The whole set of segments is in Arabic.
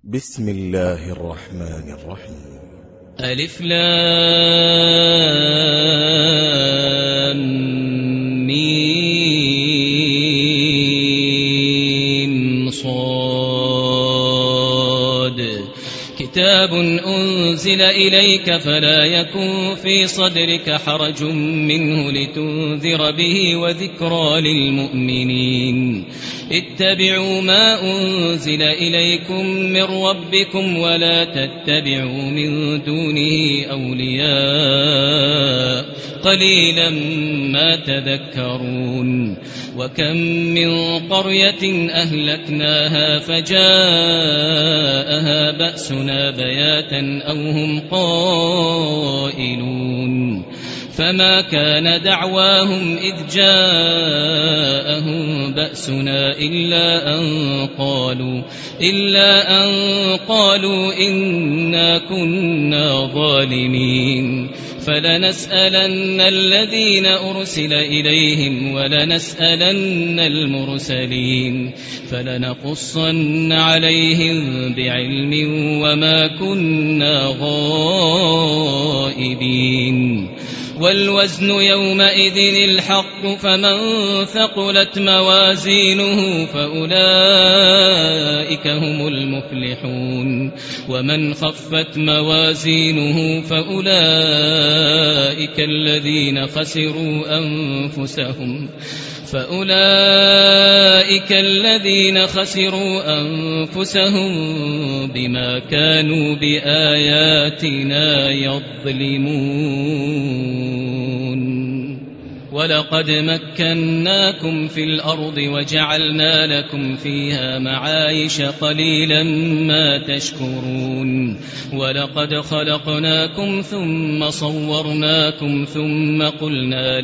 بسم الله الرحمن الرحيم. ألف لام ميم صاد كتاب أنزل إليك فلا يكن في صدرك حرج منه لتنذر به وذكرى للمؤمنين. اتبعوا ما أنزل إليكم من ربكم ولا تتبعوا من دونه أولياء قليلا ما تذكرون. وكم من قرية أهلكناها فجاءها بأسنا بياتا أو هم قائلون فما كان دعواهم إذ جاءهم بأسنا إلا أن قالوا إنا كنا ظالمين. فلنسألن الذين أرسل إليهم ولنسألن المرسلين فلنقصن عليهم بعلم وما كنا غائبين. والوزن يومئذ الحق فمن ثقلت موازينه فأولئك هم المفلحون ومن خفت موازينه فأولئك الذين خسروا أنفسهم بما كانوا بآياتنا يظلمون. ولقد مكناكم في الأرض وجعلنا لكم فيها معايش قليلا ما تشكرون. ولقد خلقناكم ثم صورناكم ثم قلنا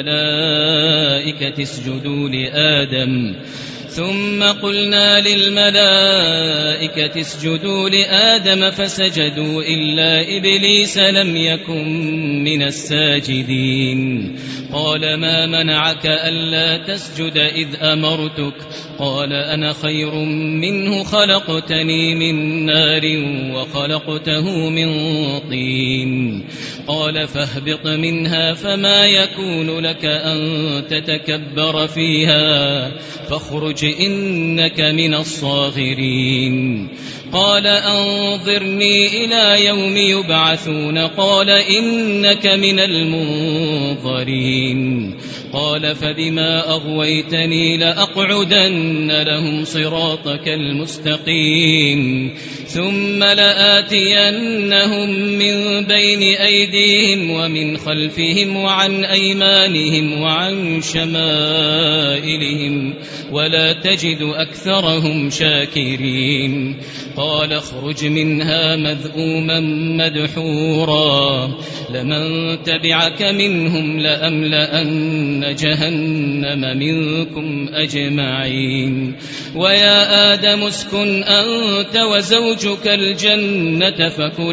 للملائكة اسجدوا لآدم فسجدوا إلا إبليس لم يكن من الساجدين. قال ما منعك ألا تسجد إذ أمرتك؟ قال أنا خير منه خلقتني من نار وخلقته من طين. قال فاهبط منها فما يكون لك أن تتكبر فيها فاخرج إنك من الصاغرين. قال أنظرني إلى يوم يبعثون قال إنك من المنظرين. قال فبما أغويتني لأقعدن لهم صراطك المستقيم ثم لآتينهم من بين أيديهم ومن خلفهم وعن أيمانهم وعن شمائلهم ولا تجد أكثرهم شاكرين. قال اخرج منها مذءوما مدحورا لمن تبعك منهم لأملأن جهنم منكم أجمعين. ويا آدم اسكن أنت وزوجك الجنة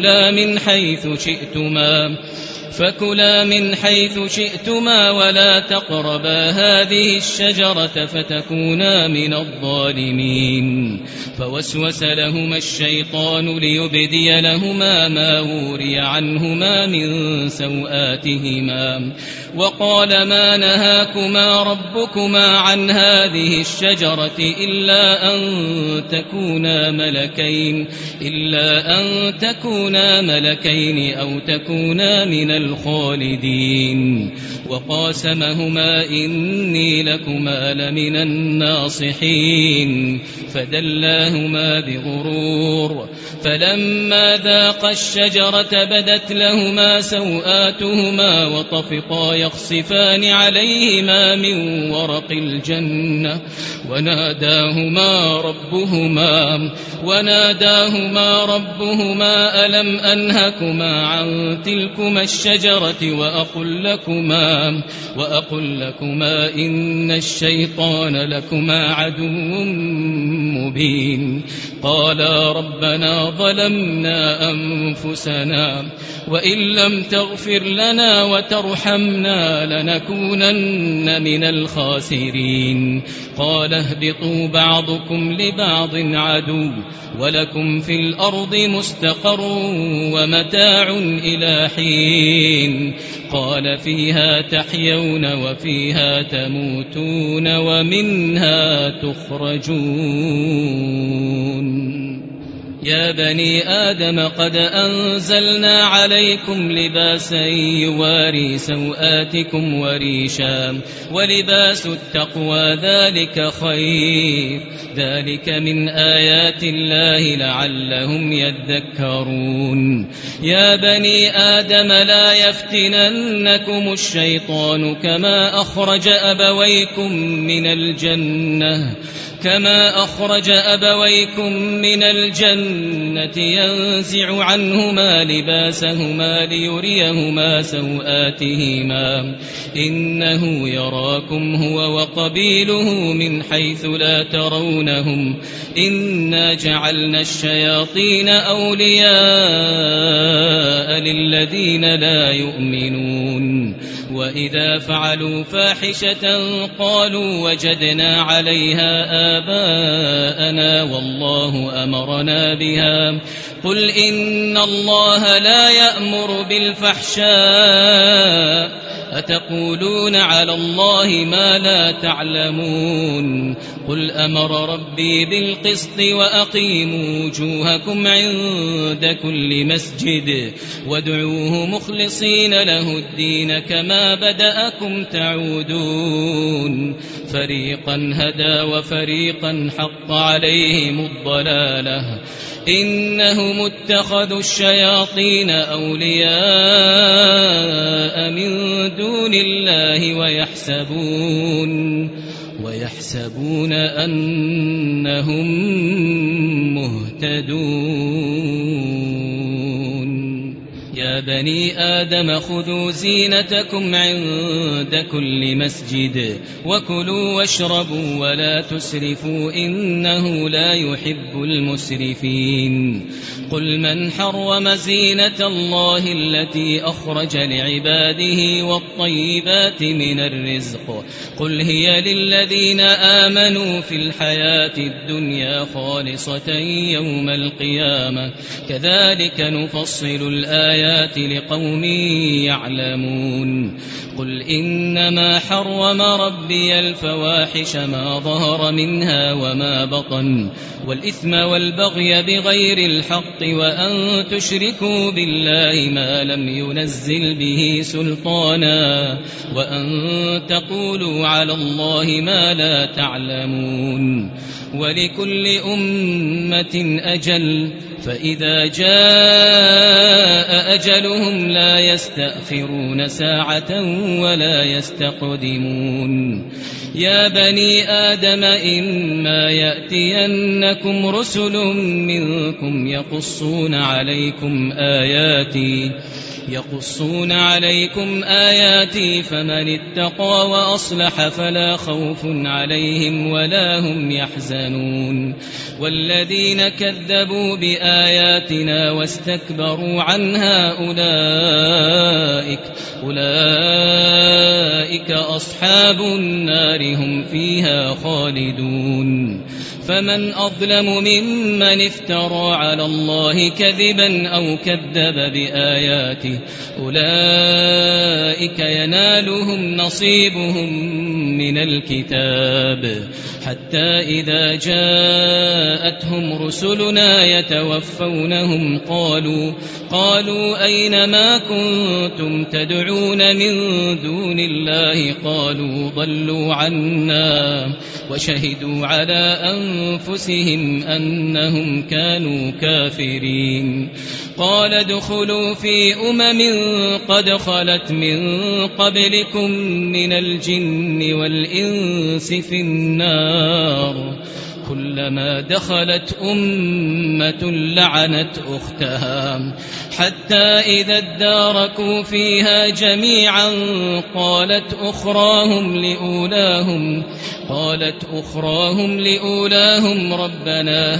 فكلا من حيث شئتما ولا تقربا هذه الشجرة فتكونا من الظالمين. فوسوس لهما الشيطان ليبدي لهما ما وري عنهما من سوآتهما وقال ما نهاكما ربكما عن هذه الشجرة إلا أن تكونا ملكين أو تكونا من الخالدين. وقاسمهما إني لكما لمن الناصحين فدلاهما بغرور. فلما ذاقا الشجرة بدت لهما سوآتهما وطفقا يخصفان عليهما من ورق الجنة وناداهما ربهما ألم أنهكما عن تلكما الشجرة الشجرة وأقل لكما إن الشيطان لكما عدو مبين. قالا ربنا ظلمنا أنفسنا وإن لم تغفر لنا وترحمنا لنكونن من الخاسرين. قال اهبطوا بعضكم لبعض عدو ولكم في الأرض مستقر ومتاع إلى حين. قال فيها تحيون وفيها تموتون ومنها تخرجون. يا بني آدم قد أنزلنا عليكم لباسا يواري سوآتكم وريشا ولباس التقوى ذلك خير. ذلك من آيات الله لعلهم يذكرون. يا بني آدم لا يفتننكم الشيطان كما أخرج أبويكم من الجنة ينزع عنهما لباسهما ليريهما سوآتهما إنه يراكم هو وقبيله من حيث لا ترونهم إنا جعلنا الشياطين أولياء للذين لا يؤمنون. وإذا فعلوا فاحشة قالوا وجدنا عليها آباءنا والله أمرنا بها. قل إن الله لا يأمر بالفحشاء أتقولون على الله ما لا تعلمون. قل أمر ربي بالقسط وأقيموا وجوهكم عند كل مسجد وادعوه مخلصين له الدين كما بدأكم تعودون. فريقا هدى وفريقا حق عليهم الضلالة إنهم اتخذوا الشياطين أولياء من دون الله ويحسبون أنهم مهتدون. يا بني آدم خذوا زينتكم عند كل مسجد وكلوا واشربوا ولا تسرفوا إنه لا يحب المسرفين. قل من حرم زينة الله التي أخرج لعباده والطيبات من الرزق قل هي للذين آمنوا في الحياة الدنيا خالصة يوم القيامة كذلك نفصل الآيات لقوم يعلمون. قل إنما حرم ربي الفواحش ما ظهر منها وما بطن والإثم والبغي بغير الحق وأن تشركوا بالله ما لم ينزل به سلطانا وأن تقولوا على الله ما لا تعلمون. ولكل أمة أجل فإذا جاء أجلهم لا يستأخرون ساعة ولا يستقدمون. يا بني آدم إما يأتينكم رسل منكم يقصون عليكم آياتي فمن اتقى وأصلح فلا خوف عليهم ولا هم يحزنون. والذين كذبوا بآياتنا واستكبروا عنها أولئك أصحاب النار هم فيها خالدون. فمن أظلم ممن افترى على الله كذبا أو كذب بآياته أولئك ينالهم نصيبهم من الكتاب حتى إذا جاءتهم رسلنا يتوفونهم قالوا أين ما كنتم تدعون من دون الله قالوا ضلوا عنا وشهدوا على أنفسهم أنهم كانوا كافرين. قال ادخلوا في قد خلت من قبلكم من الجن والإنس في النار كلما دخلت أمة لعنت أختها حتى إذا اداركوا فيها جميعا قالت أخراهم لأولاهم ربنا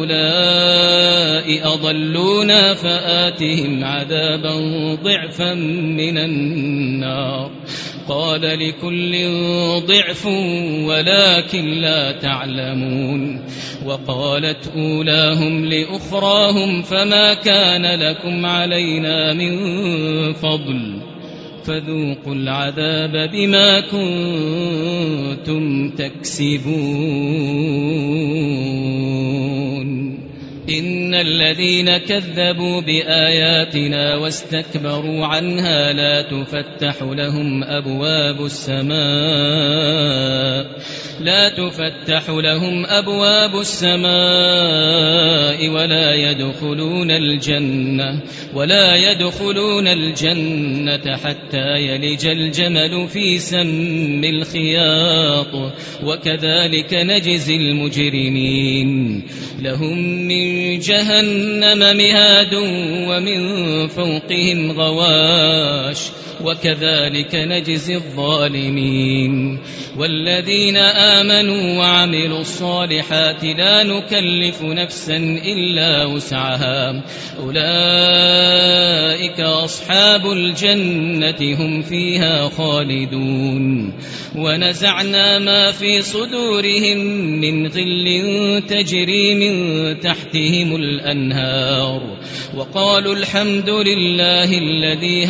هؤلاء أضلونا فآتهم عذابا ضعفا من النار قال لكل ضعف ولكن لا تعلمون وقالت أولاهم لأخراهم فما كان لكم علينا من فضل فذوقوا العذاب بما كنتم تكسبون إن الذين كذبوا بآياتنا واستكبروا عنها لا تفتح لهم أبواب السماء ولا يدخلون الجنة حتى يلج الجمل في سم الخياط وكذلك نجزي المجرمين لهم من جهنم مهاد ومن فوقهم غواش وكذلك نجزي الظالمين والذين آمنوا وعملوا الصالحات لا نكلف نفسا إلا وسعها أولئك أصحاب الجنة هم فيها خالدون ونزعنا ما في صدورهم من غل تجري من تحتهم الأنهار وقالوا الحمد لله الذي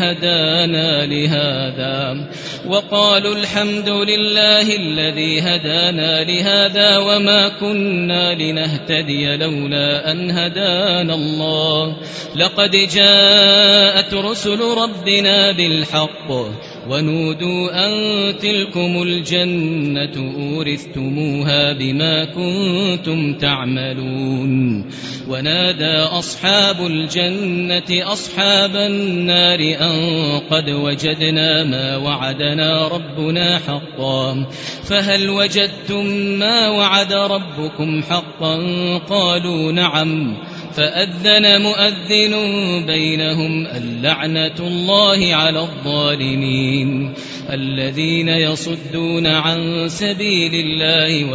هدانا لهذا وما كنا لنهتدي لولا أن هدانا الله لقد جاءت رسل ربنا بالحق ونودوا أن تلكم الجنة أورثتموها بما كنتم تعملون ونادى أصحاب الجنة أصحاب النار أن قد وجدنا ما وعدنا ربنا حقا فهل وجدتم ما وعد ربكم حقا قالوا نعم فأذن مؤذن بينهم اللعنة الله على الظالمين الذين يصدون عن سبيل الله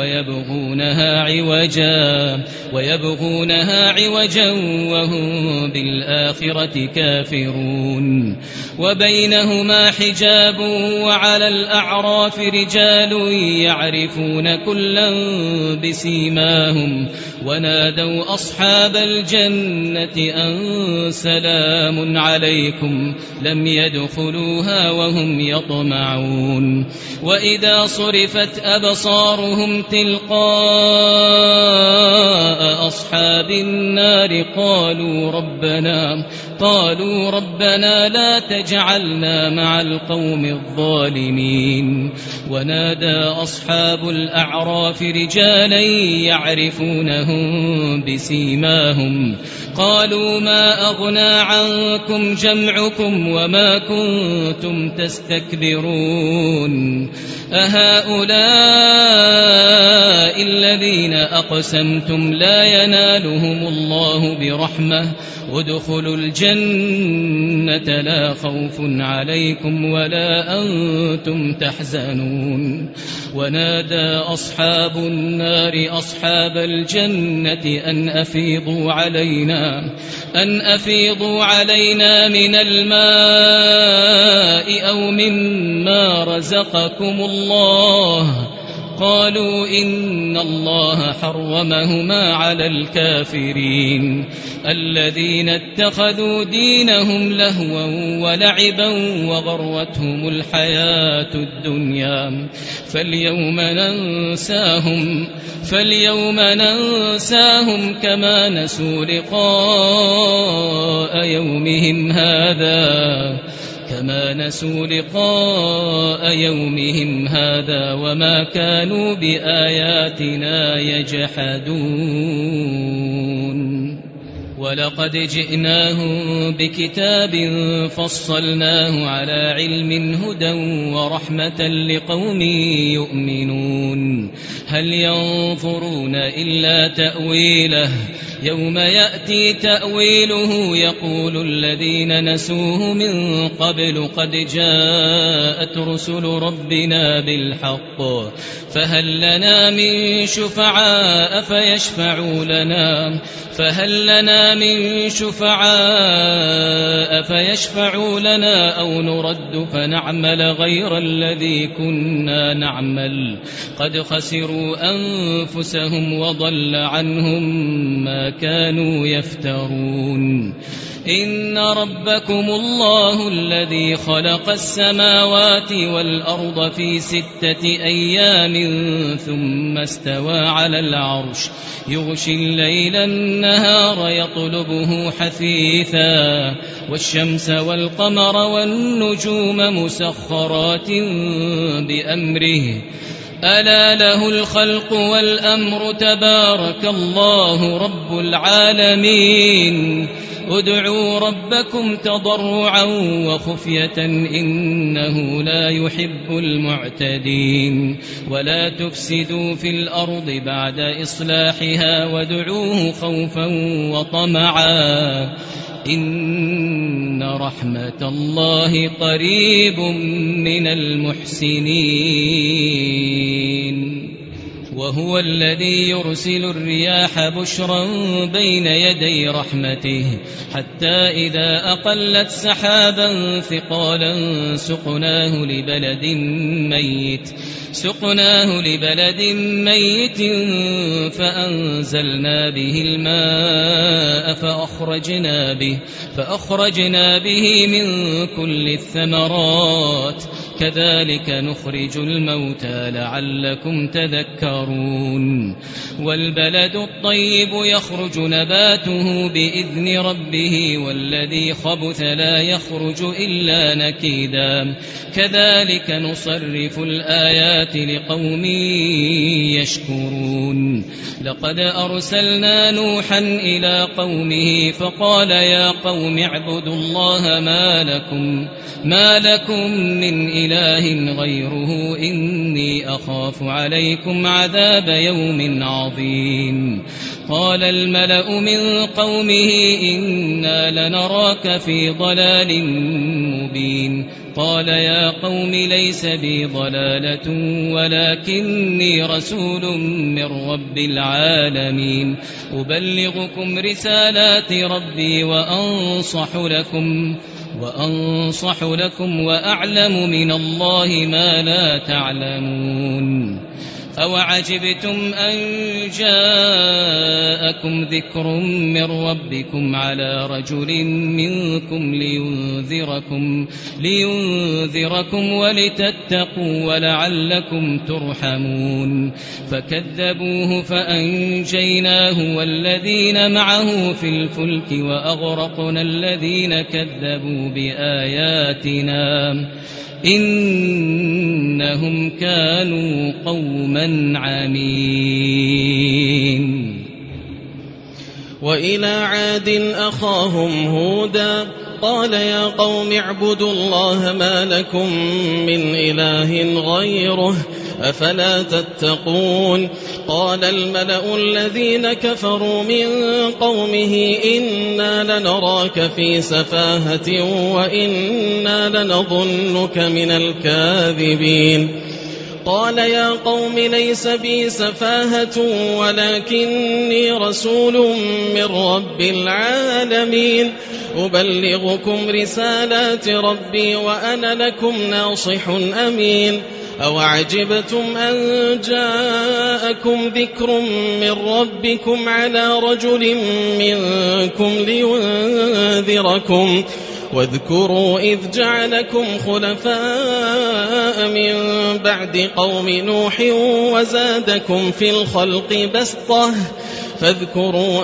ويبغونها عوجا وهم بالآخرة كافرون وبينهما حجاب وعلى الأعراف رجال يعرفون كلا بسيماهم ونادوا أصحاب الجنة أن سلام عليكم لم يدخلوها وهم يطمعون وإذا صرفت أبصارهم تلقاء أصحاب النار قالوا ربنا لا تجعلنا مع القوم الظالمين ونادى أصحاب الأعراف رجالا يعرفونهم بسيماهم قالوا ما أغنى عنكم جمعكم وما كنتم تستكبرون أهؤلاء الذين أقسمتم لا ينالهم الله برحمة ادخلوا الجنة لا خوف عليكم ولا أنتم تحزنون ونادى أصحاب النار أصحاب الجنة أن أفيضوا علينا من الماء أو مما رزقكم الله قالوا إن الله حرمهما على الكافرين الذين اتخذوا دينهم لهوا ولعبا وغرتهم الحياة الدنيا فاليوم ننساهم كما نسوا لقاء يومهم هذا وما كانوا بآياتنا يجحدون ولقد جئناهم بكتاب فصلناه على علم هدى ورحمة لقوم يؤمنون هل ينظرون إلا تأويله يوم يأتي تأويله يقول الذين نسوه من قبل قد جاءت رسل ربنا بالحق فهل لنا من شفعاء فيشفعوا لنا أو نرد فنعمل غير الذي كنا نعمل قد خسروا أنفسهم وضل عنهم ما كانوا يفترون إن ربكم الله الذي خلق السماوات والأرض في 6 أيام ثم استوى على العرش يغشي الليل النهار يطلبه حثيثا والشمس والقمر والنجوم مسخرات بأمره ألا له الخلق والأمر تبارك الله رب العالمين ادعوا ربكم تضرعا وخفية إنه لا يحب المعتدين ولا تفسدوا في الأرض بعد إصلاحها وادعوه خوفا وطمعا إن رحمة الله قريب من المحسنين وهو الذي يرسل الرياح بشرا بين يدي رحمته حتى إذا أقلت سحابا ثقالا سقناه لبلد ميت فأنزلنا به الماء فأخرجنا به من كل الثمرات كذلك نخرج الموتى لعلكم تذكرون والبلد الطيب يخرج نباته بإذن ربه والذي خبث لا يخرج إلا نكيدا كذلك نصرف الآيات لقوم يشكرون لقد أرسلنا نوحا إلى قومه فقال يا قوم اعبدوا الله ما لكم من إله غيره إني أخاف عليكم عذاب يوم عظيم قال الملأ من قومه إنا لنراك في ضلال مبين قال يا قوم ليس بي ضلالة ولكني رسول من رب العالمين أبلغكم رسالات ربي وأنصح لكم وأعلم من الله ما لا تعلمون أوعجبتم أن جاءكم ذكر من ربكم على رجل منكم لينذركم ولتتقوا ولعلكم ترحمون فكذبوه فأنجيناه والذين معه في الفلك وأغرقنا الذين كذبوا بآياتنا إنهم كانوا قوما عمين وإلى عاد أخاهم هودا قال يا قوم اعبدوا الله ما لكم من إله غيره أفلا تتقون قال الملأ الذين كفروا من قومه إنا لنراك في سفاهة وإنا لنظنك من الكاذبين قال يا قوم ليس بي سفاهة ولكني رسول من رب العالمين أبلغكم رسالات ربي وأنا لكم ناصح أمين أوعجبتم أن جاءكم ذكر من ربكم على رجل منكم لينذركم واذكروا إذ جعلكم خلفاء من بعد قوم نوح وزادكم في الخلق بسطة فاذكروا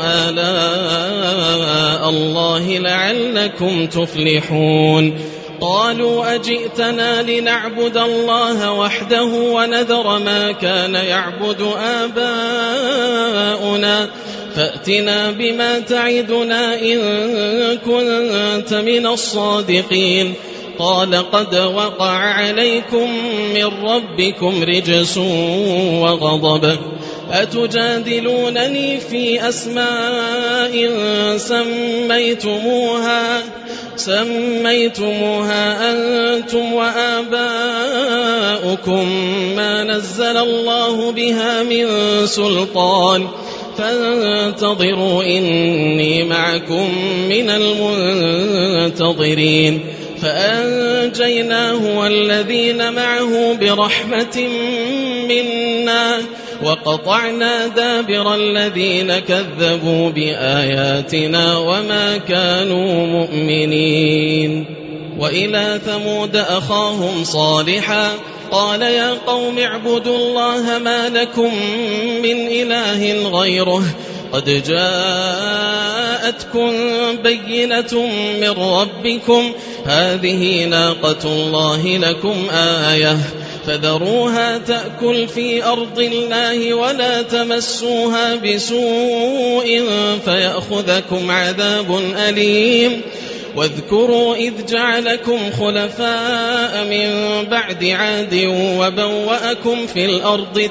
آلاء الله لعلكم تفلحون قالوا أجئتنا لنعبد الله وحده ونذر ما كان يعبد آباؤنا فأتنا بما تعدنا إن كنت من الصادقين قال قد وقع عليكم من ربكم رجس وغضب أتجادلونني في أسماء سميتموها أنتم وآباؤكم ما نزل الله بها من سلطان فانتظروا إني معكم من المنتظرين فأنجيناه والذين معه برحمة منا وقطعنا دابر الذين كذبوا بآياتنا وما كانوا مؤمنين وإلى ثمود أخاهم صالحا قال يا قوم اعبدوا الله ما لكم من إله غيره قد جاءتكم بينة من ربكم هذه ناقة الله لكم آية فذروها تأكل في أرض الله ولا تمسوها بسوء فيأخذكم عذاب أليم واذكروا إذ جعلكم خلفاء من بعد عاد وبوأكم في الأرض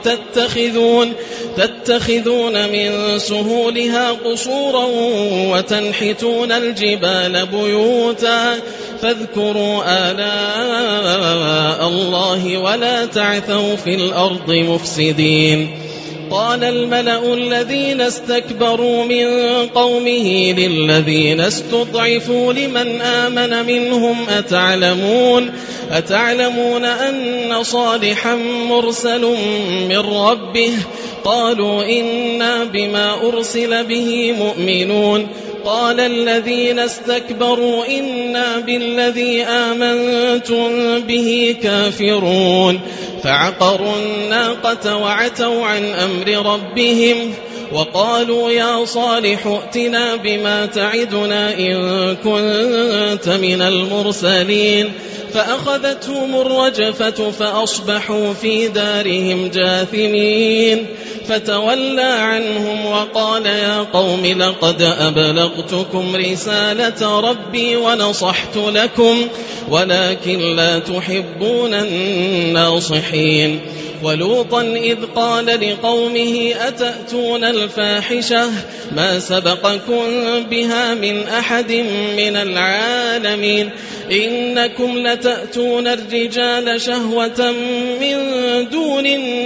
تتخذون من سهولها قصورا وتنحتون الجبال بيوتا فاذكروا آلاء الله ولا تعثوا في الأرض مفسدين قال الملأ الذين استكبروا من قومه للذين استضعفوا لمن آمن منهم أتعلمون أن صالحا مرسل من ربه قالوا إنا بما أرسل به مؤمنون قال الذين استكبروا إنا بالذي آمنتم به كافرون فعقروا الناقة وعتوا عن أمر ربهم وقالوا يا صالح ائتنا بما تعدنا إن كنت من المرسلين فأخذتهم الرجفة فأصبحوا في دارهم جاثمين فتولى عنهم وقال يا قوم لقد أبلغتكم رسالة ربي ونصحت لكم ولكن لا تحبون الناصحين ولوطا إذ قال لقومه أتأتون الفاحشة ما سبقكم بها من أحد من العالمين إنكم لتأتون الرجال شهوة من دون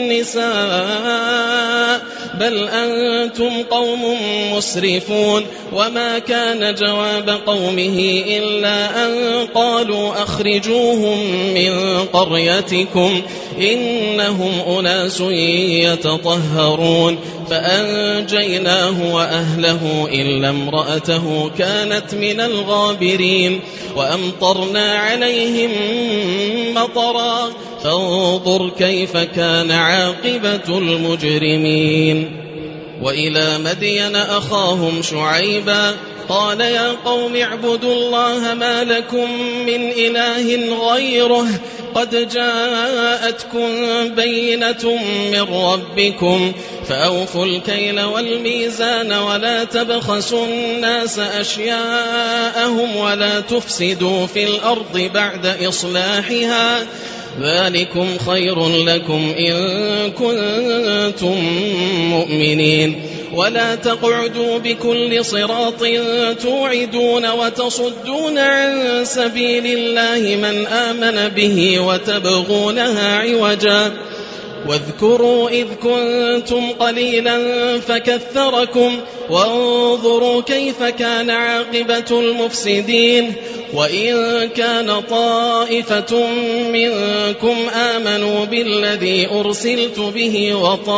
النساء بل أنتم قوم مسرفون وما كان جواب قومه إلا أن قالوا أخرجوهم من قريتكم إنهم أناس يتطهرون فأنجيناه وأهله إلا امرأته كانت من الغابرين وأمطرنا عليهم مطرا فانظر كيف كان عاقبة المجرمين وإلى مدين أخاهم شعيبا قال يا قوم اعبدوا الله ما لكم من إله غيره قد جاءتكم بينة من ربكم فأوفوا الكيل والميزان ولا تبخسوا الناس أشياءهم ولا تفسدوا في الأرض بعد إصلاحها ذلكم خير لكم إن كنتم مؤمنين ولا تقعدوا بكل صراط توعدون وتصدون عن سبيل الله من آمن به وتبغونها عوجا واذكروا إذ كنتم قليلا فكثركم وانظروا كيف كان عاقبة المفسدين وإن كان طائفة منكم آمنوا بالذي أرسلت به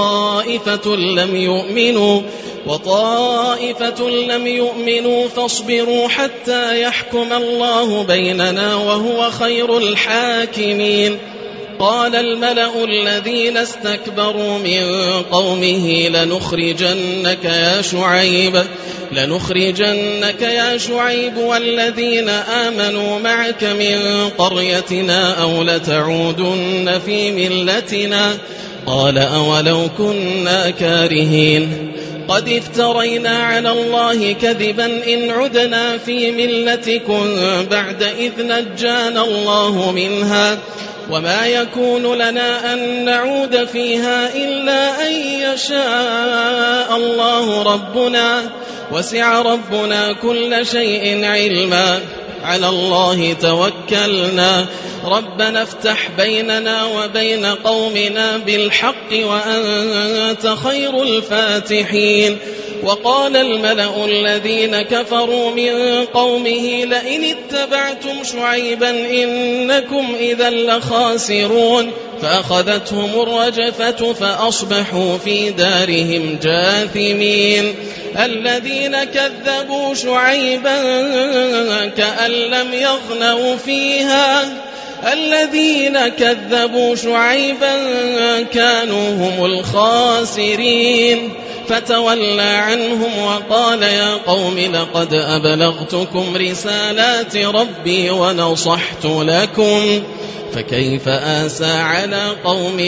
وطائفة لم يؤمنوا فاصبروا حتى يحكم الله بيننا وهو خير الحاكمين قال الملأ الذين استكبروا من قومه لنخرجنك يا شعيب والذين آمنوا معك من قريتنا أو لتعودن في ملتنا قال أولو كنا كارهين قد افترينا على الله كذبا إن عدنا في ملتكم بعد إذ نجانا الله منها وما يكون لنا أن نعود فيها إلا أن يشاء الله ربنا وسع ربنا كل شيء علما على الله توكلنا ربنا افتح بيننا وبين قومنا بالحق وأنت خير الفاتحين وقال الملأ الذين كفروا من قومه لئن اتبعتم شعيبا إنكم إذا لخاسرون فأخذتهم الرجفة فأصبحوا في دارهم جاثمين الذين كذبوا شعيبا كأن لم يغنوا فيها الذين كذبوا شعيبا كانوا هم الخاسرين فتولى عنهم وقال يا قوم لقد أبلغتكم رسالات ربي ونصحت لكم فكيف آسى على قوم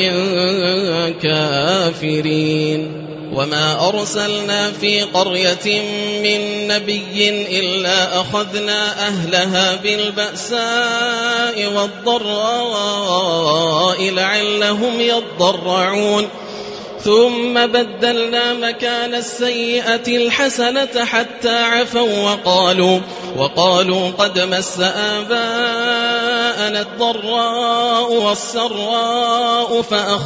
كافرين وما أرسلنا في قرية من نبي إلا أخذنا أهلها بالبأساء والضراء لعلهم يضرعون ثم بدلنا مكان السيئة الحسنة حتى عفوا وقالوا قد مس آباءنا الضراء والسراء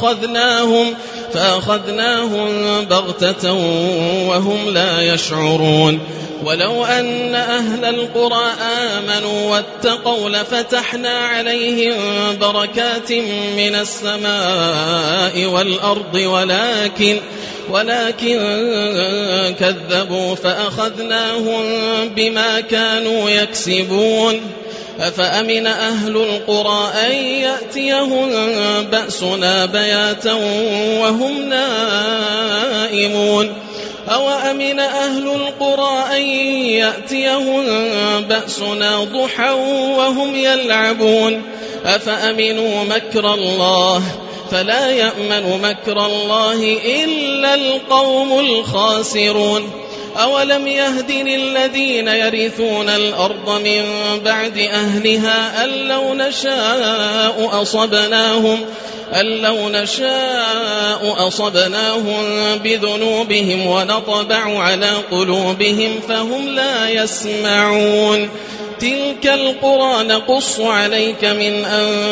فأخذناهم بغتة وهم لا يشعرون ولو أن أهل القرى آمنوا واتقوا لفتحنا عليهم بركات من السماء والأرض ولكن كذبوا فأخذناهم بما كانوا يكسبون أفأمن أهل القرى أن يأتيهم بأسنا بياتا وهم نائمون أوأمن أهل القرى أن يأتيهم بأسنا ضحى وهم يلعبون أفأمنوا مكر الله فلا يأمن مكر الله إلا القوم الخاسرون أولم يهد للذين يرثون الأرض من بعد أهلها أن لو نشاء أصبناهم بذنوبهم ونطبع على قلوبهم فهم لا يسمعون تلك القرى نقص عليك من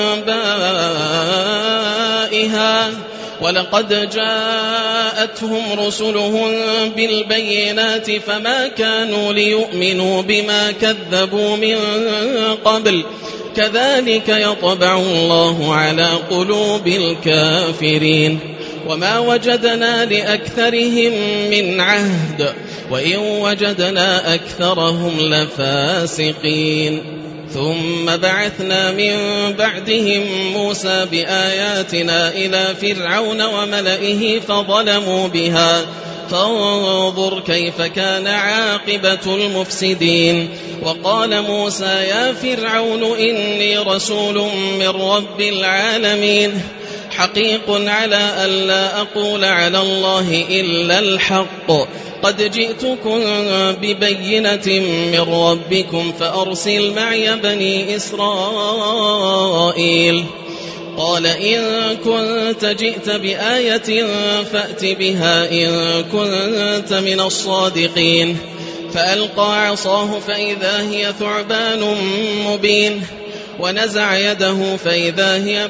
أنبائها ولقد جاءتهم رسلهم بالبينات فما كانوا ليؤمنوا بما كذبوا من قبل كذلك يطبع الله على قلوب الكافرين وما وجدنا لأكثرهم من عهد وإن وجدنا أكثرهم لفاسقين ثم بعثنا من بعدهم موسى بآياتنا إلى فرعون وملئه فظلموا بها فانظر كيف كان عاقبة المفسدين وقال موسى يا فرعون إني رسول من رب العالمين حقيق على ألا أقول على الله إلا الحق قد جئتكم ببينة من ربكم فأرسل معي بني إسرائيل قال إن كنت جئت بآية فأت بها إن كنت من الصادقين فألقى عصاه فإذا هي ثعبان مبين ونزع يده فإذا هي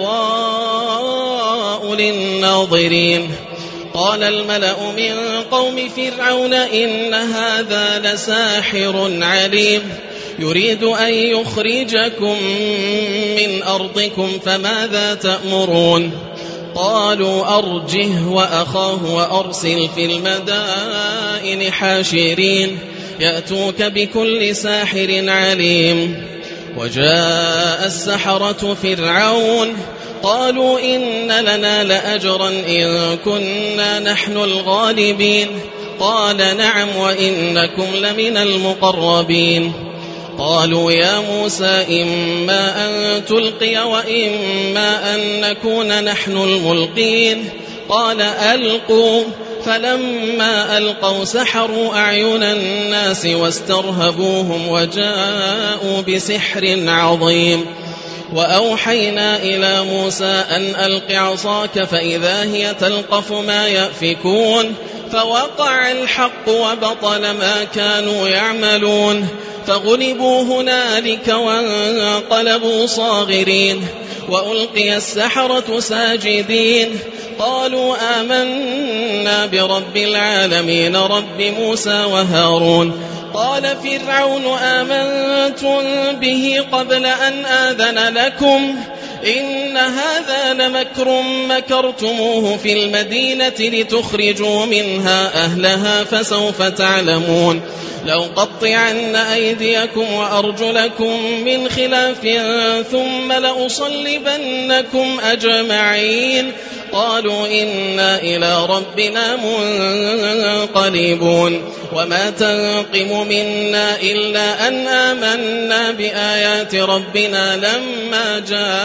بيضاء للناظرين قال الملأ من قوم فرعون إن هذا لساحر عليم يريد أن يخرجكم من أرضكم فماذا تأمرون قالوا أرجه وأخاه وأرسل في المدائن حاشرين يأتوك بكل ساحر عليم وجاء السحرة فرعون قالوا إن لنا لأجرا إن كنا نحن الغالبين قال نعم وإنكم لمن المقربين قالوا يا موسى إما أن تلقي وإما أن نكون نحن الملقين قال ألقوا فلما ألقوا سحروا أعين الناس واسترهبوهم وجاءوا بسحر عظيم. وأوحينا إلى موسى أن ألق عصاك فإذا هي تلقف ما يأفكون فوقع الحق وبطل ما كانوا يعملون فغلبوا هنالك وانقلبوا صاغرين وألقي السحرة ساجدين قالوا آمنا برب العالمين رب موسى وهارون. قال فرعون آمنتم به قبل أن آذن لكم إن هذا لمكر مكرتموه في المدينة لتخرجوا منها أهلها فسوف تعلمون لو قطعن أيديكم وأرجلكم من خلاف ثم لأصلبنكم أجمعين قالوا إنا إلى ربنا منقلبون. وما تنقم منا إلا أن آمنا بآيات ربنا لما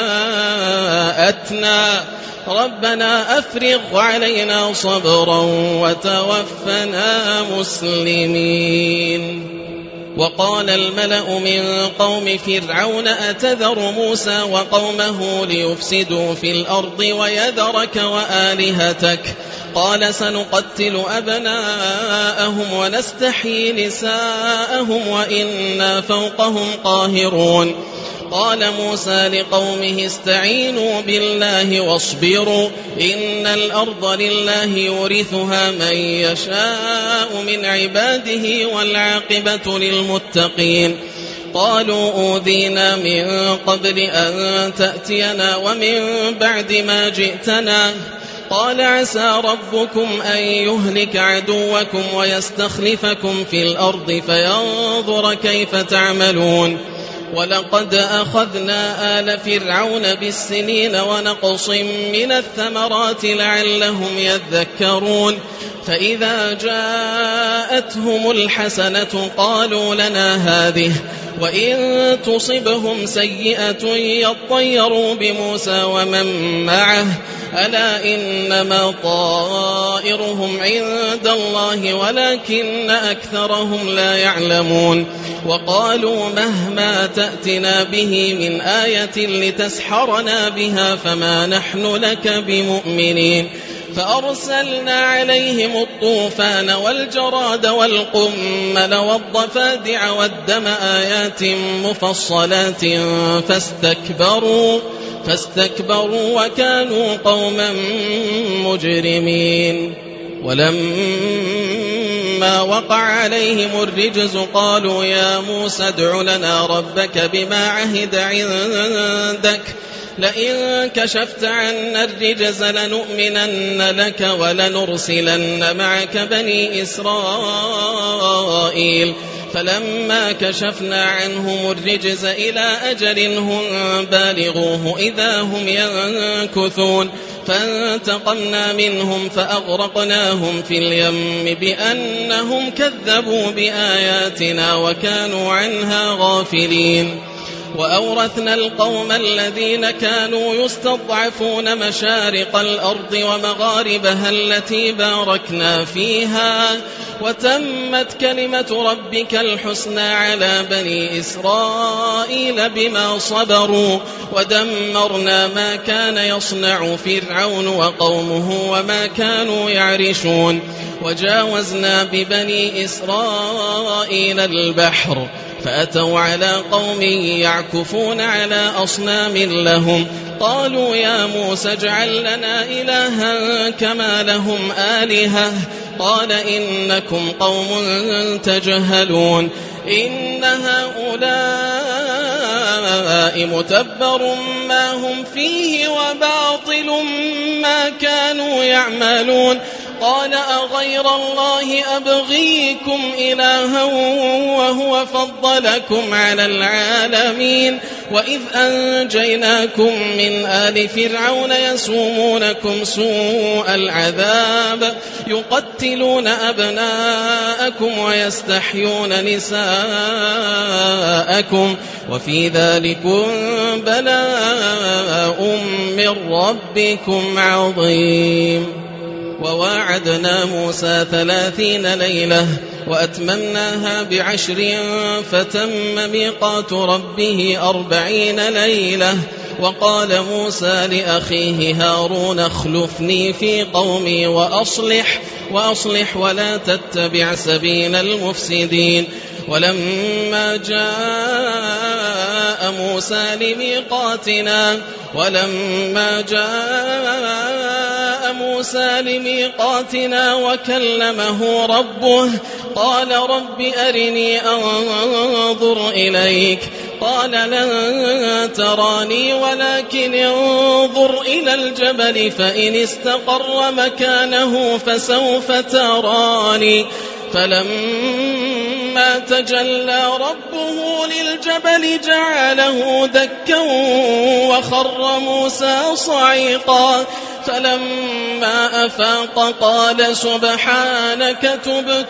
جاءتنا ربنا أفرغ علينا صبرا وتوفنا مسلمين. وقال الملأ من قوم فرعون أتذر موسى وقومه ليفسدوا في الأرض ويذرك وآلهتك قال سنقتل أبناءهم ونستحيي نساءهم وإنا فوقهم قاهرون. قال موسى لقومه استعينوا بالله واصبروا إن الأرض لله يورثها من يشاء من عباده والعاقبة للمتقين. قالوا أوذينا من قبل أن تأتينا ومن بعد ما جئتنا قال عسى ربكم أن يهلك عدوكم ويستخلفكم في الأرض فينظر كيف تعملون. ولقد أخذنا آل فرعون بالسنين ونقص من الثمرات لعلهم يذكرون فإذا جاءتهم الحسنة قالوا لنا هذه وإن تصبهم سيئة يطيروا بموسى ومن معه ألا إنما طائرهم عند الله ولكن أكثرهم لا يعلمون. وقالوا مهما تأتنا به من آية لتسحرنا بها فما نحن لك بمؤمنين. فأرسلنا عليهم الطوفان والجراد والقمل والضفادع والدم آيات مفصلات فاستكبروا وكانوا قوما مجرمين. ولما وقع عليهم الرجز قالوا يا موسى ادع لنا ربك بما عهد عندك لئن كشفت عنا الرجز لنؤمنن لك ولنرسلن معك بني إسرائيل. فلما كشفنا عنهم الرجز إلى أجل هم بالغوه إذا هم ينكثون فانتقمنا منهم فأغرقناهم في اليم بأنهم كذبوا بآياتنا وكانوا عنها غافلين. وأورثنا القوم الذين كانوا يستضعفون مشارق الأرض ومغاربها التي باركنا فيها وتمت كلمة ربك الحسنى على بني إسرائيل بما صبروا ودمرنا ما كان يصنع فرعون وقومه وما كانوا يعرشون. وجاوزنا ببني إسرائيل البحر فأتوا على قوم يعكفون على أصنام لهم قالوا يا موسى اجعل لنا إلها كما لهم آلهة قال إنكم قوم تجهلون إن هؤلاء متبر ما هم فيه وباطل ما كانوا يعملون. قال أغير الله أبغيكم إلها وهو فضلكم على العالمين وإذ أنجيناكم من آل فرعون يسومونكم سوء العذاب يقتلون أبناءكم ويستحيون نساءكم وفي ذلكم بلاء من ربكم عظيم. وواعدنا موسى 30 ليلة وأتممناها ب10 فتم ميقات ربه 40 ليلة. وقال موسى لأخيه هارون اخلفني في قومي وأصلح ولا تتبع سبيل المفسدين. ولما جاء موسى لميقاتنا وكلمه ربه قال رب أرني أنظر إليك قال لن تراني ولكن انظر إلى الجبل فإن استقر مكانه فسوف تراني. فلما تجلى ربه للجبل جعله دكا وخر موسى صعيقا. فلما أفاق قال سبحانك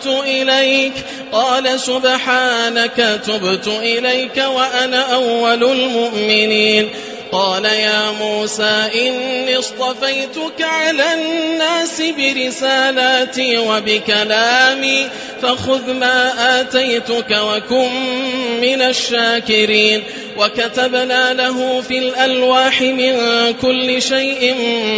تبت إليك وأنا أول المؤمنين. قال يا موسى إني اصطفيتك على الناس برسالاتي وبكلامي فخذ ما آتيتك وكن من الشاكرين. وكتبنا له في الألواح من كل شيء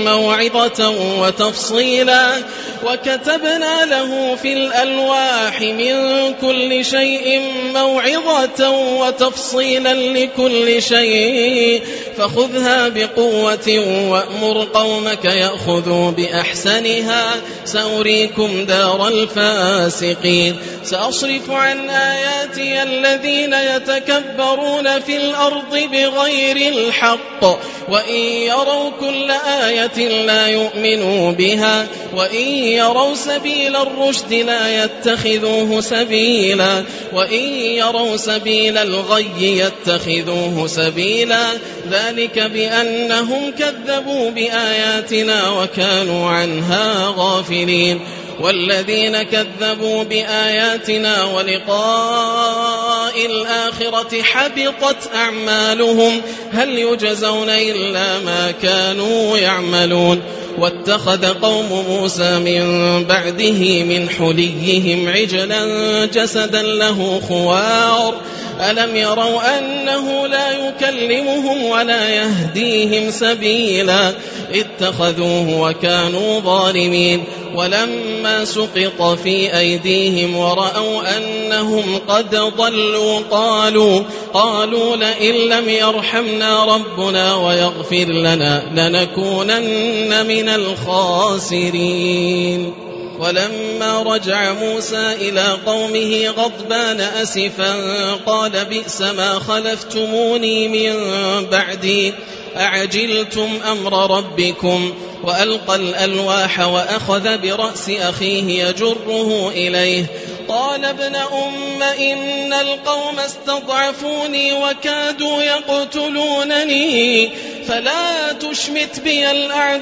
موعظة وتفصيلا لكل شيء فخذها بقوة وأمر قومك يأخذوا بأحسنها سأريكم دار الفاسقين. سأصرف عن آياتي الذين يتكبرون في الأرض بغير الحق وإن يروا كل آية لا يؤمنوا بها وإن يروا سبيل الرشد لا يتخذوه سبيلا وإن يروا سبيل الغي يتخذوه سبيلا ذلك بأنهم كذبوا بآياتنا وكانوا عنها غافلين. والذين كذبوا بآياتنا ولقاء الآخرة حبطت أعمالهم هل يجزون إلا ما كانوا يعملون. واتخذ قوم موسى من بعده من حليهم عجلا جسدا له خوار ألم يروا أنه لا يكلمهم ولا يهديهم سبيلا اتخذوه وكانوا ظالمين. ولما سقط في أيديهم ورأوا أنهم قد ضلوا قالوا لئن لم يرحمنا ربنا ويغفر لنا لنكونن من الخاسرين. ولما رجع موسى إلى قومه غضبان أسفا قال بئس ما خلفتموني من بعدي أعجلتم أمر ربكم. وألقى الألواح وأخذ برأس أخيه يجره إليه قال ابن أم إن القوم استضعفوني وكادوا يقتلونني فلا تشمت بي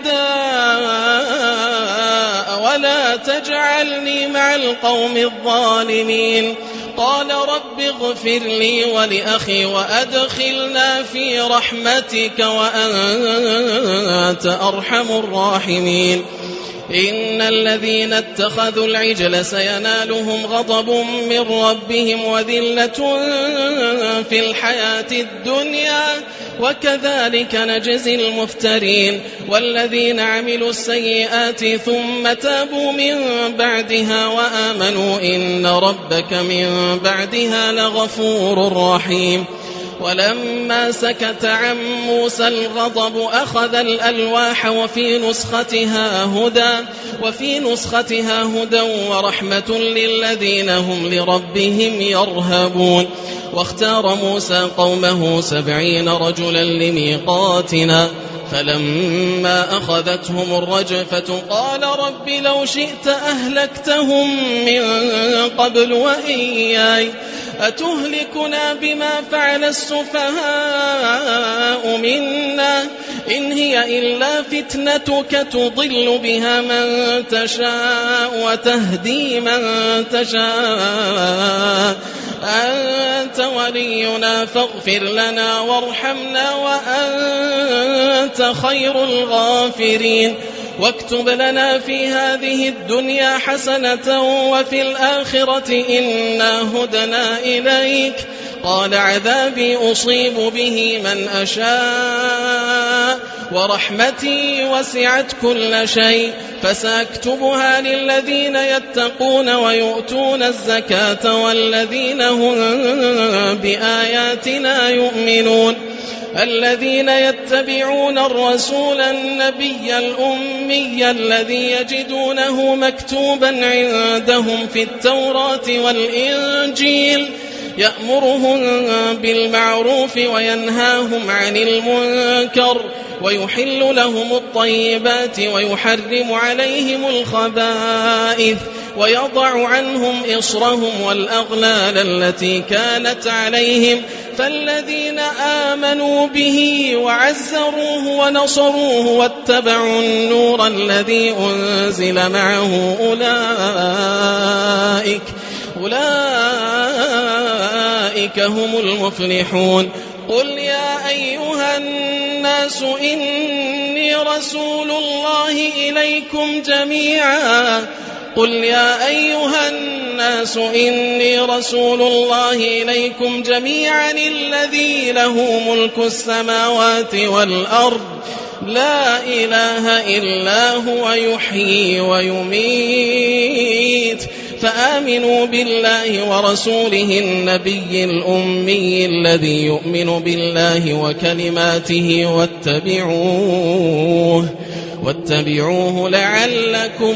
الأعداء ولا تجعلني مع القوم الظالمين. قال رب اغفر لي ولأخي وأدخلنا في رحمتك وأنت أرحم الراحمين. إن الذين اتخذوا العجل سينالهم غضب من ربهم وذلة في الحياة الدنيا وكذلك نجزي المفترين. والذين عملوا السيئات ثم تابوا من بعدها وآمنوا إن ربك من بعدها لغفور رحيم. ولما سكت عن موسى الغضب أخذ الألواح وفي نسختها هدى ورحمة للذين هم لربهم يرهبون. واختار موسى قومه 70 رجلا لميقاتنا فلما أخذتهم الرجفة قال رب لو شئت أهلكتهم من قبل وإياي أتهلكنا بما فعل السفهاء منا إن هي إلا فتنتك تضل بها من تشاء وتهدي من تشاء أنت ولينا فاغفر لنا وارحمنا وأنت خير الغافرين. واكتب لنا في هذه الدنيا حسنة وفي الآخرة إنا هدنا إليك. قال عذابي أصيب به من أشاء ورحمتي وسعت كل شيء فسأكتبها للذين يتقون ويؤتون الزكاة والذين هم بآياتنا يؤمنون. الذين يتبعون الرسول النبي الأمي الذي يجدونه مكتوبا عندهم في التوراة والإنجيل يأمرهم بالمعروف وينهاهم عن المنكر ويحل لهم الطيبات ويحرم عليهم الخبائث ويضع عنهم إصرهم والأغلال التي كانت عليهم. فالذين آمنوا به وعزروه ونصروه واتبعوا النور الذي أنزل معه أولئك هم المفلحون. قل يا أيها الناس إني رسول الله إليكم جميعا قل يا أيها الناس إني رسول الله إليكم جميعا الذي له ملك السماوات والأرض لا إله إلا هو يحيي ويميت فآمنوا بالله ورسوله النبي الأمي الذي يؤمن بالله وكلماته واتبعوه لعلكم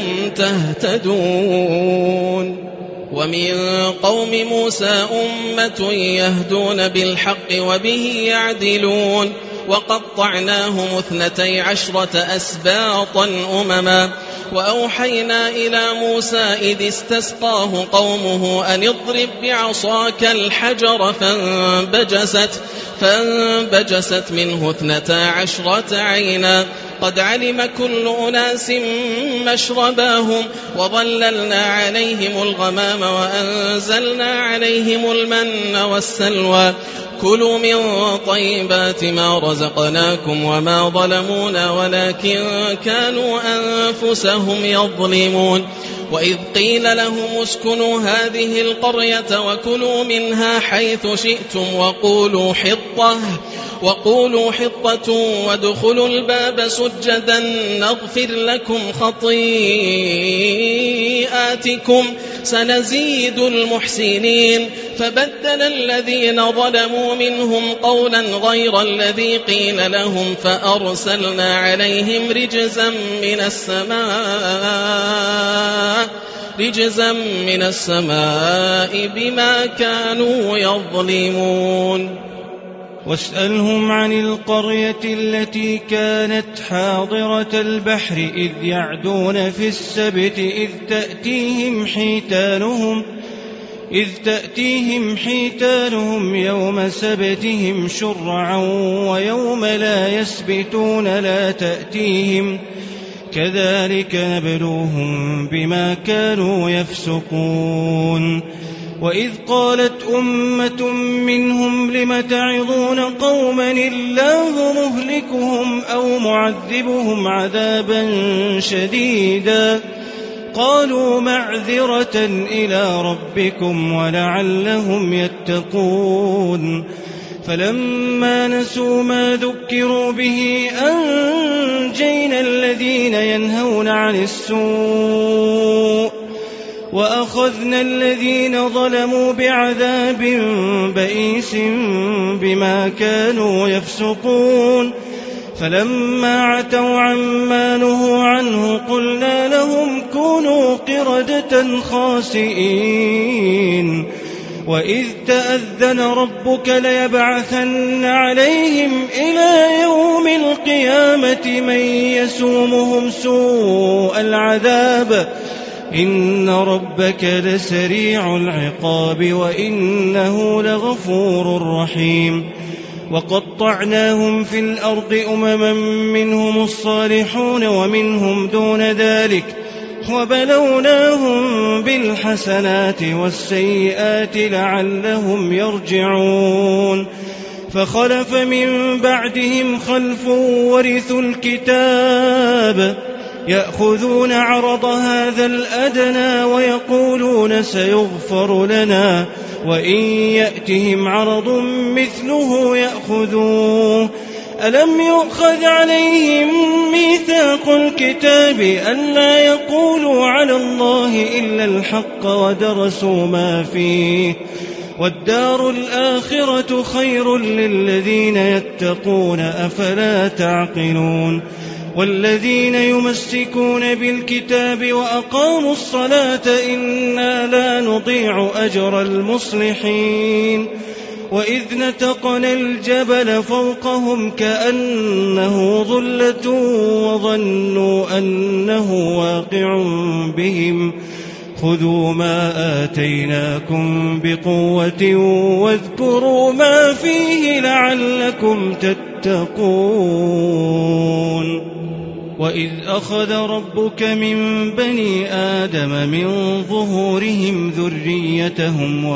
تهتدون. ومن قوم موسى أمة يهدون بالحق وبه يعدلون وقطعناهم 12 أسباطا أمما وأوحينا إلى موسى إذ استسقاه قومه أن اضرب بعصاك الحجر فانبجست منه 12 عينا قد علم كل أناس مشرباهم وظللنا عليهم الغمام وأنزلنا عليهم المن والسلوى كلوا من طيبات ما رزقناكم وما ظلمونا ولكن كانوا أنفسهم يظلمون. وإذ قيل لهم اسكنوا هذه القرية وكلوا منها حيث شئتم وقولوا حطة وادخلوا الباب سجدا نغفر لكم خطيئاتكم سنزيد المحسنين. فبدل الذين ظلموا منهم قولا غير الذي قيل لهم فأرسلنا عليهم رجزا من السماء بما كانوا يظلمون. واسألهم عن القرية التي كانت حاضرة البحر إذ يعدون في السبت إذ تأتيهم حيتانهم يوم سبتهم شرعا ويوم لا يسبتون لا تأتيهم كذلك نبلوهم بما كانوا يفسقون. وإذ قالت أمة منهم لم تعظون قوما الله مهلكهم أو معذبهم عذابا شديدا قالوا معذرة إلى ربكم ولعلهم يتقون. فلما نسوا ما ذكروا به أنجينا الذين ينهون عن السوء وأخذنا الذين ظلموا بعذاب بئيس بما كانوا يفسقون. فلما عتوا عما نهوا عنه قلنا لهم كونوا قردة خاسئين. وإذ تأذن ربك ليبعثن عليهم إلى يوم القيامة من يسومهم سوء العذاب إن ربك لسريع العقاب وإنه لغفور رحيم. وقطعناهم في الأرض أمما منهم الصالحون ومنهم دون ذلك وبلوناهم بالحسنات والسيئات لعلهم يرجعون. فخلف من بعدهم خلف ورثوا الكتاب يأخذون عرض هذا الأدنى ويقولون سيغفر لنا، وإن يأتهم عرض مثله يأخذوه. ألم يؤخذ عليهم ميثاق الكتاب ألا يقولوا على الله إلا الحق ودرسوا ما فيه، والدار الآخرة خير للذين يتقون أفلا تعقلون. والذين يمسكون بالكتاب وأقاموا الصلاة إنا لا نضيع أجر المصلحين. وإذ نتقنا الجبل فوقهم كأنه ظلة وظنوا أنه واقع بهم خذوا ما آتيناكم بقوة واذكروا ما فيه لعلكم تتقون. وإذ أخذ ربك من بني آدم من ظهورهم ذريتهم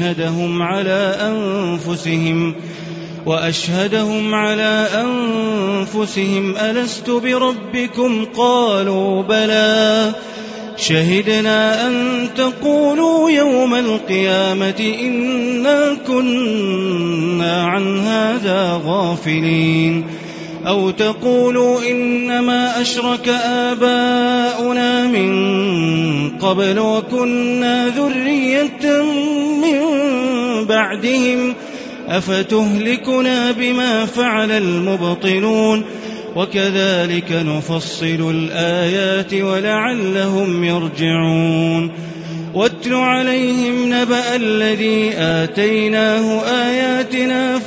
وأشهدهم على أنفسهم ألست بربكم قالوا بلى شهدنا أن تقولوا يوم القيامة إنا كنا عن هذا غافلين أو تقولوا إنما أشرك آباؤنا من قبل وكنا ذرية من بعدهم أفتهلكنا بما فعل المبطلون وكذلك نفصل الآيات ولعلهم يرجعون. واتل عليهم نبأ الذي آتيناه آياتنا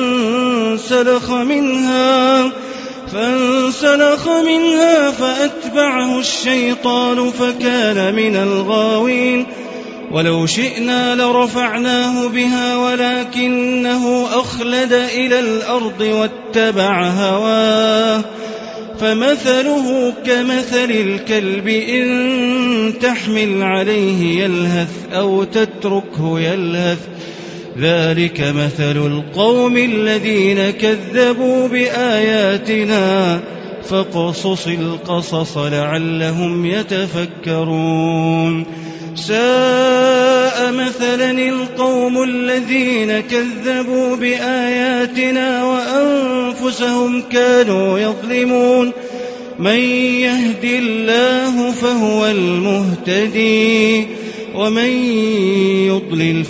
فانسلخ منها فأتبعه الشيطان فكان من الغاوين. ولو شئنا لرفعناه بها ولكنه أخلد إلى الأرض واتبع هواه فمثله كمثل الكلب إن تحمل عليه يلهث أو تتركه يلهث ذلك مثل القوم الذين كذبوا بآياتنا فاقصص القصص لعلهم يتفكرون. ساء مثلا القوم الذين كذبوا بآياتنا وأنفسهم كانوا يظلمون. من يهد الله فهو المهتدي ومن يضلل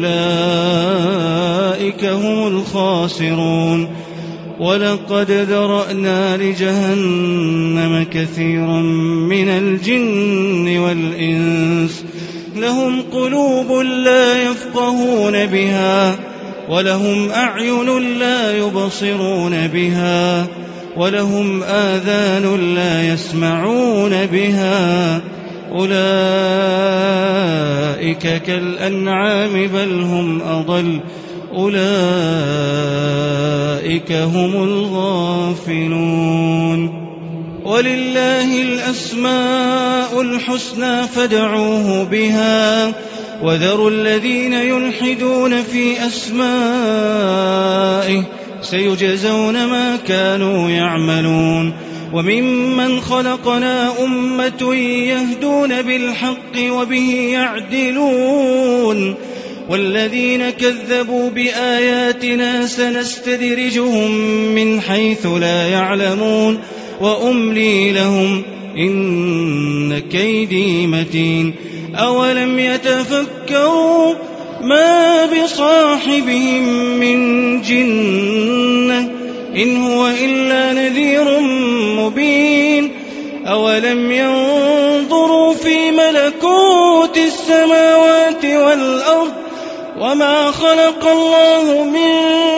فأولئك هم الخاسرون. ولقد ذرأنا لجهنم كثيرا من الجن والإنس لهم قلوب لا يفقهون بها ولهم أعين لا يبصرون بها ولهم آذان لا يسمعون بها أولئك كالأنعام بل هم أضل أولئك هم الغافلون. ولله الأسماء الحسنى فادعوه بها وذروا الذين يلحدون في أسمائه سيجزون ما كانوا يعملون. وممن خلقنا أمة يهدون بالحق وبه يعدلون والذين كذبوا بآياتنا سنستدرجهم من حيث لا يعلمون وأملي لهم إن كيدي متين. أولم يتفكروا ما بصاحبهم من جنة إن هو إلا نذير مبين. أولم ينظروا في ملكوت السماوات والأرض وما خلق الله من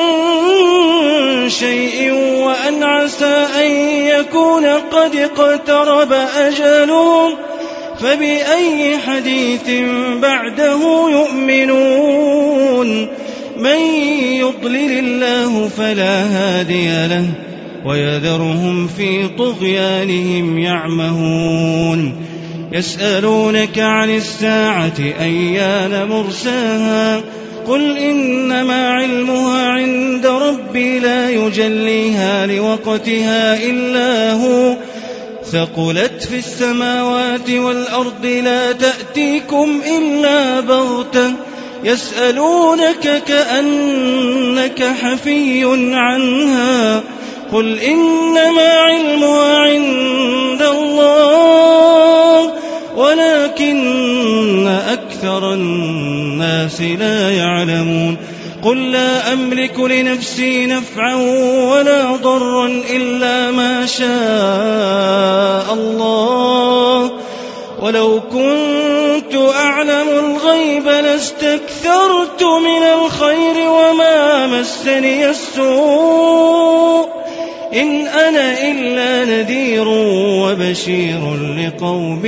شيء وأن عسى أن يكون قد اقترب أجلهم فبأي حديث بعده يؤمنون. من يضلل الله فلا هادي له ويذرهم في طغيانهم يعمهون. يسألونك عن الساعة أيان مرساها قل إنما علمها عند ربي لا يجليها لوقتها إلا هو ثقلت في السماوات والأرض لا تأتيكم إلا بغتة يسألونك كأنك حفي عنها قل إنما علمها عند الله ولكن أكثر الناس لا يعلمون قل لا أملك لنفسي نفعا ولا ضرا إلا ما شاء الله ولو كنت أعلم الغيب لاستكثرت من الخير وما مسني السوء إن أنا إلا نذير وبشير لقوم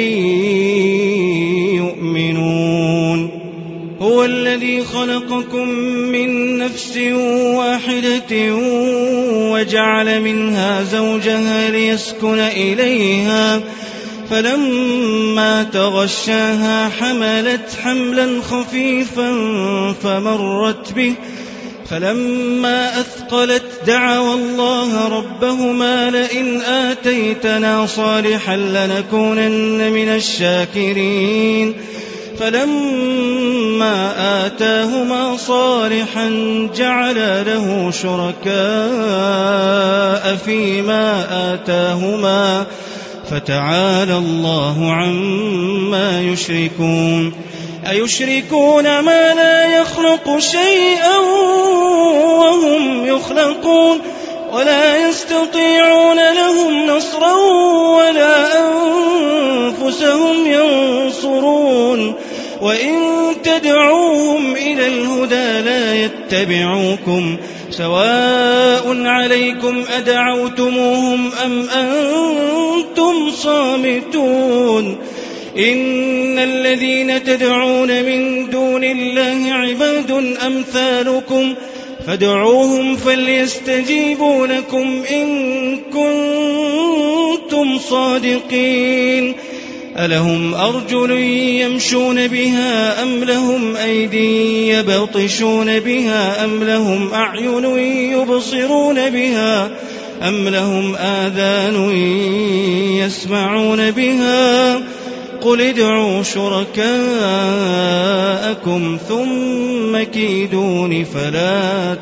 يؤمنون هو الذي خلقكم من نفس واحدة وجعل منها زوجها ليسكن إليها فلما تغشاها حملت حملا خفيفا فمرت به فلما أثقلت دعوا الله ربهما لئن آتيتنا صالحا لنكونن من الشاكرين فلما آتاهما صالحا جعل له شركاء فيما آتاهما فتعالى الله عما يشركون أيشركون ما لا يخلق شيئا وهم يخلقون ولا يستطيعون لهم نصرا ولا أنفسهم ينصرون وإن تدعوهم إلى الهدى لا يتبعوكم سواء عليكم أدعوتموهم أم أنتم صامتون إن الذين تدعون من دون الله عباد أمثالكم فادعوهم فليستجيبوا لكم إن كنتم صادقين ألهم أرجل يمشون بها أم لهم أيدي يبطشون بها أم لهم أعين يبصرون بها أم لهم آذان يسمعون بها قل ادعوا شركاءكم ثم كيدون فلا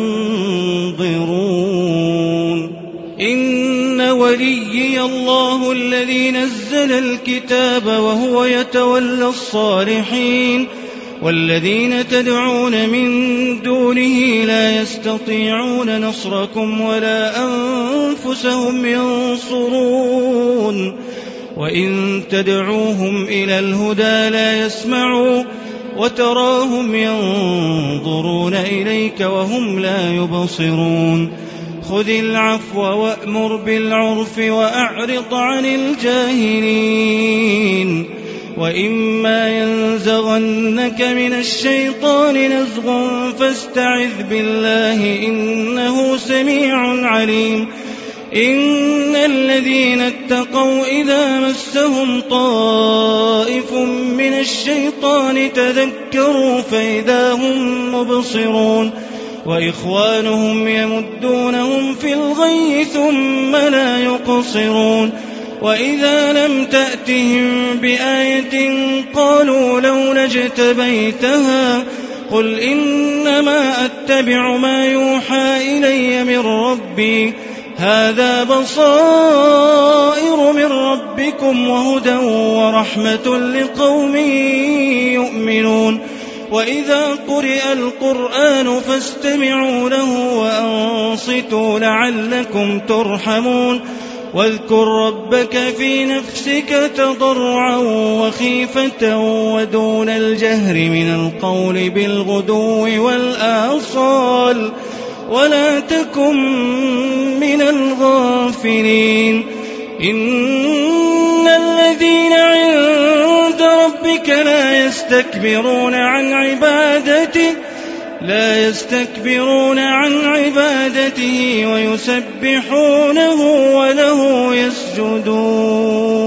تنظرون إن وليي الله الذي نزل الكتاب وهو يتولى الصالحين والذين تدعون من دونه لا يستطيعون نصركم ولا أنفسهم ينصرون وإن تدعوهم إلى الهدى لا يسمعوا وتراهم ينظرون إليك وهم لا يبصرون خذ العفو وأمر بالعرف وأعرض عن الجاهلين وإما ينزغنك من الشيطان نزغ فاستعذ بالله إنه سميع عليم إن الذين اتقوا إذا مسهم طائف من الشيطان تذكروا فإذا هم مبصرون وإخوانهم يمدونهم في الغي ثم لا يقصرون وإذا لم تأتهم بآية قالوا لولا اجتبيتها قل إنما أتبع ما يوحى إلي من ربي هذا بصائر من ربكم وهدى ورحمة لقوم يؤمنون وإذا قرئ القرآن فاستمعوا له وأنصتوا لعلكم ترحمون واذكر ربك في نفسك تضرعا وخيفة ودون الجهر من القول بالغدو والآصال ولا تكن من الغافلين إن الذين عند ربك لا يستكبرون عن عبادته ويسبحونه وله يسجدون